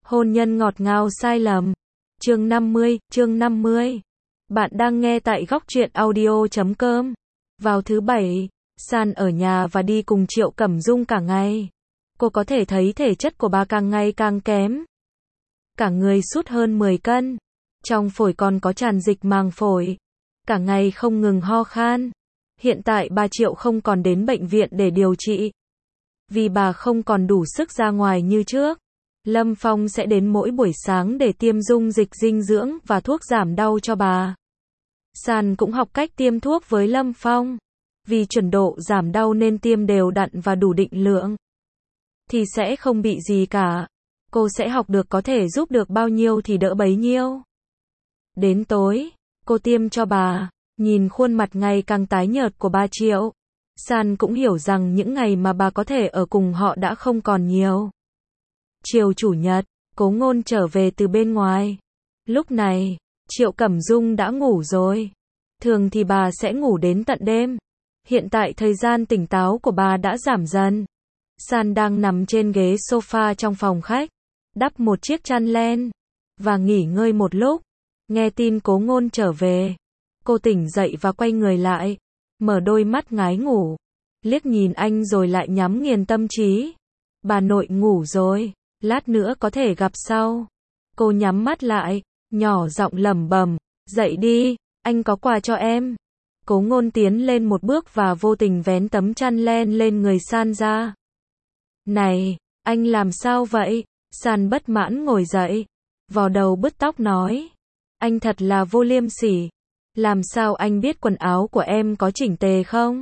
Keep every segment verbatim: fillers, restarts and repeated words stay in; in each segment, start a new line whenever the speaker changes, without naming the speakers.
Hôn nhân ngọt ngào sai lầm. Chương năm mươi, chương năm mươi. Bạn đang nghe tại góc truyện audio chấm com. Vào thứ bảy, San ở nhà và đi cùng Triệu Cẩm Dung cả ngày. Cô có thể thấy thể chất của bà càng ngày càng kém. Cả người sút hơn mười cân. Trong phổi còn có tràn dịch màng phổi. Cả ngày không ngừng ho khan. Hiện tại bà Triệu không còn đến bệnh viện để điều trị. Vì bà không còn đủ sức ra ngoài như trước. Lâm Phong sẽ đến mỗi buổi sáng để tiêm dung dịch dinh dưỡng và thuốc giảm đau cho bà. San cũng học cách tiêm thuốc với Lâm Phong. Vì chuẩn độ giảm đau nên tiêm đều đặn và đủ định lượng. Thì sẽ không bị gì cả. Cô sẽ học được có thể giúp được bao nhiêu thì đỡ bấy nhiêu. Đến tối, cô tiêm cho bà. Nhìn khuôn mặt ngày càng tái nhợt của bà Triệu, San cũng hiểu rằng những ngày mà bà có thể ở cùng họ đã không còn nhiều. Chiều chủ nhật, Cố Ngôn trở về từ bên ngoài. Lúc này, Triệu Cẩm Dung đã ngủ rồi. Thường thì bà sẽ ngủ đến tận đêm. Hiện tại thời gian tỉnh táo của bà đã giảm dần. San đang nằm trên ghế sofa trong phòng khách, đắp một chiếc chăn len và nghỉ ngơi một lúc. Nghe tin Cố Ngôn trở về, cô tỉnh dậy và quay người lại, mở đôi mắt ngái ngủ, liếc nhìn anh rồi lại nhắm nghiền tâm trí. Bà nội ngủ rồi, lát nữa có thể gặp sau. Cô nhắm mắt lại, nhỏ giọng lẩm bẩm, dậy đi, anh có quà cho em. Cố Ngôn tiến lên một bước và vô tình vén tấm chăn len lên người San ra. Này, anh làm sao vậy? San bất mãn ngồi dậy, vò đầu bứt tóc nói, anh thật là vô liêm sỉ. Làm sao anh biết quần áo của em có chỉnh tề không?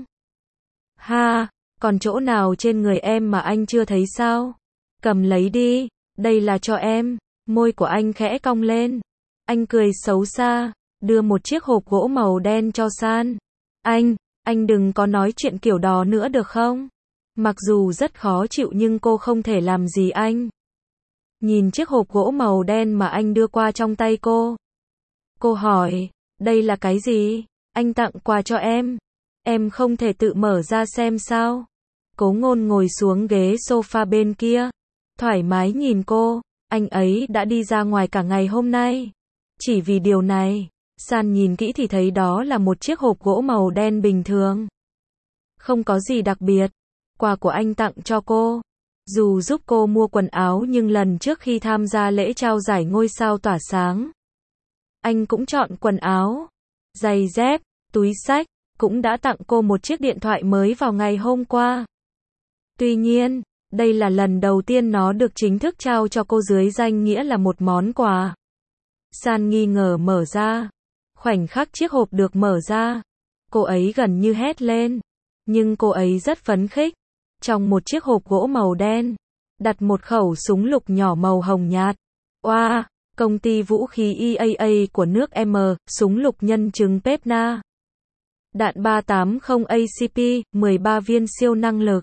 Ha, còn chỗ nào trên người em mà anh chưa thấy sao? Cầm lấy đi, đây là cho em. Môi của anh khẽ cong lên. Anh cười xấu xa, đưa một chiếc hộp gỗ màu đen cho San. Anh, anh đừng có nói chuyện kiểu đó nữa được không? Mặc dù rất khó chịu nhưng cô không thể làm gì anh. Nhìn chiếc hộp gỗ màu đen mà anh đưa qua trong tay cô. Cô hỏi, đây là cái gì? Anh tặng quà cho em. Em không thể tự mở ra xem sao? Cố Ngôn ngồi xuống ghế sofa bên kia, thoải mái nhìn cô. Anh ấy đã đi ra ngoài cả ngày hôm nay. Chỉ vì điều này, San nhìn kỹ thì thấy đó là một chiếc hộp gỗ màu đen bình thường. Không có gì đặc biệt. Quà của anh tặng cho cô. Dù giúp cô mua quần áo nhưng lần trước khi tham gia lễ trao giải ngôi sao tỏa sáng, anh cũng chọn quần áo, giày dép, túi xách, cũng đã tặng cô một chiếc điện thoại mới vào ngày hôm qua. Tuy nhiên, đây là lần đầu tiên nó được chính thức trao cho cô dưới danh nghĩa là một món quà. San nghi ngờ mở ra. Khoảnh khắc chiếc hộp được mở ra, cô ấy gần như hét lên. Nhưng cô ấy rất phấn khích. Trong một chiếc hộp gỗ màu đen, đặt một khẩu súng lục nhỏ màu hồng nhạt. Oa! Wow, công ty vũ khí e a a của nước M, súng lục nhân chứng Pepna. Đạn ba tám không A C P, mười ba viên siêu năng lực.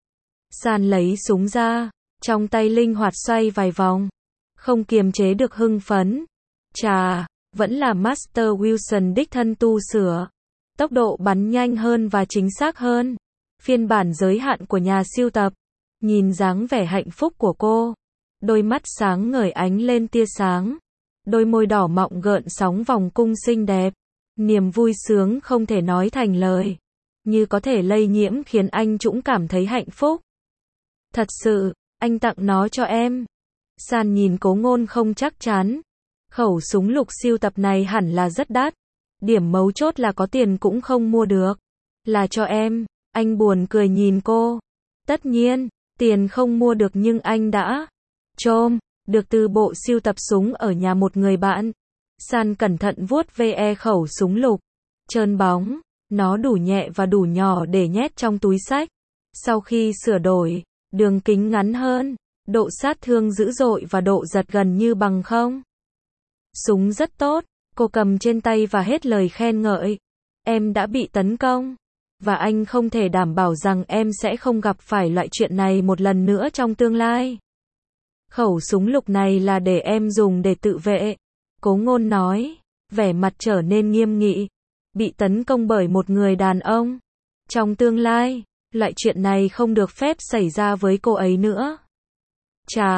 San lấy súng ra, trong tay linh hoạt xoay vài vòng. Không kiềm chế được hưng phấn. Chà, vẫn là Master Wilson đích thân tu sửa. Tốc độ bắn nhanh hơn và chính xác hơn. Phiên bản giới hạn của nhà sưu tập. Nhìn dáng vẻ hạnh phúc của cô. Đôi mắt sáng ngời ánh lên tia sáng. Đôi môi đỏ mọng gợn sóng vòng cung xinh đẹp. Niềm vui sướng không thể nói thành lời. Như có thể lây nhiễm khiến anh cũng cảm thấy hạnh phúc. Thật sự, anh tặng nó cho em. San nhìn Cố Ngôn không chắc chắn. Khẩu súng lục siêu tập này hẳn là rất đắt. Điểm mấu chốt là có tiền cũng không mua được. Là cho em. Anh buồn cười nhìn cô. Tất nhiên, tiền không mua được nhưng anh đã chôm được từ bộ sưu tập súng ở nhà một người bạn. San cẩn thận vuốt ve khẩu súng lục. Trơn bóng, nó đủ nhẹ và đủ nhỏ để nhét trong túi xách. Sau khi sửa đổi, đường kính ngắn hơn, độ sát thương dữ dội và độ giật gần như bằng không. Súng rất tốt, cô cầm trên tay và hết lời khen ngợi. Em đã bị tấn công. Và anh không thể đảm bảo rằng em sẽ không gặp phải loại chuyện này một lần nữa trong tương lai. Khẩu súng lục này là để em dùng để tự vệ. Cố Ngôn nói, vẻ mặt trở nên nghiêm nghị. Bị tấn công bởi một người đàn ông. Trong tương lai, loại chuyện này không được phép xảy ra với cô ấy nữa. Chà,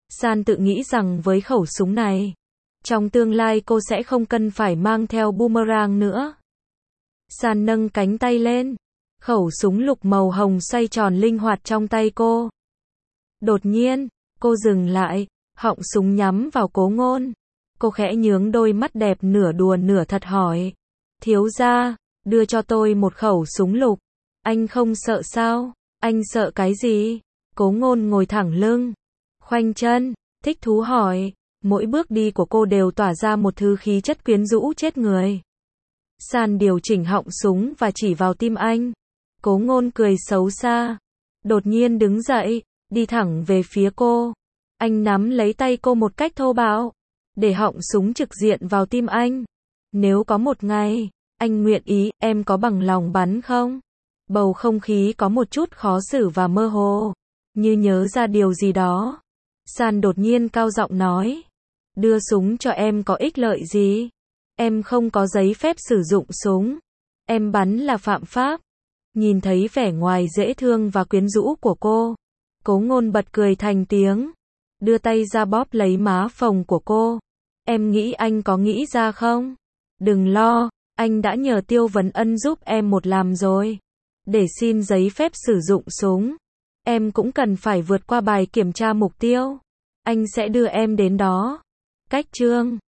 San tự nghĩ rằng với khẩu súng này, trong tương lai cô sẽ không cần phải mang theo boomerang nữa. San nâng cánh tay lên. Khẩu súng lục màu hồng xoay tròn linh hoạt trong tay cô. Đột nhiên, cô dừng lại, họng súng nhắm vào Cố Ngôn. Cô khẽ nhướng đôi mắt đẹp nửa đùa nửa thật hỏi. Thiếu gia, đưa cho tôi một khẩu súng lục. Anh không sợ sao? Anh sợ cái gì? Cố Ngôn ngồi thẳng lưng, khoanh chân, thích thú hỏi. Mỗi bước đi của cô đều tỏa ra một thứ khí chất quyến rũ chết người. San điều chỉnh họng súng và chỉ vào tim anh. Cố Ngôn cười xấu xa, đột nhiên đứng dậy, đi thẳng về phía cô. Anh nắm lấy tay cô một cách thô bạo, để họng súng trực diện vào tim anh. Nếu có một ngày, anh nguyện ý, em có bằng lòng bắn không? Bầu không khí có một chút khó xử và mơ hồ, như nhớ ra điều gì đó. San đột nhiên cao giọng nói, đưa súng cho em có ích lợi gì? Em không có giấy phép sử dụng súng. Em bắn là phạm pháp. Nhìn thấy vẻ ngoài dễ thương và quyến rũ của cô, Cố Ngôn bật cười thành tiếng, đưa tay ra bóp lấy má phồng của cô. Em nghĩ anh có nghĩ ra không? Đừng lo, anh đã nhờ Tiêu Vấn Ân giúp em một làm rồi. Để xin giấy phép sử dụng súng, em cũng cần phải vượt qua bài kiểm tra mục tiêu. Anh sẽ đưa em đến đó. Cách chương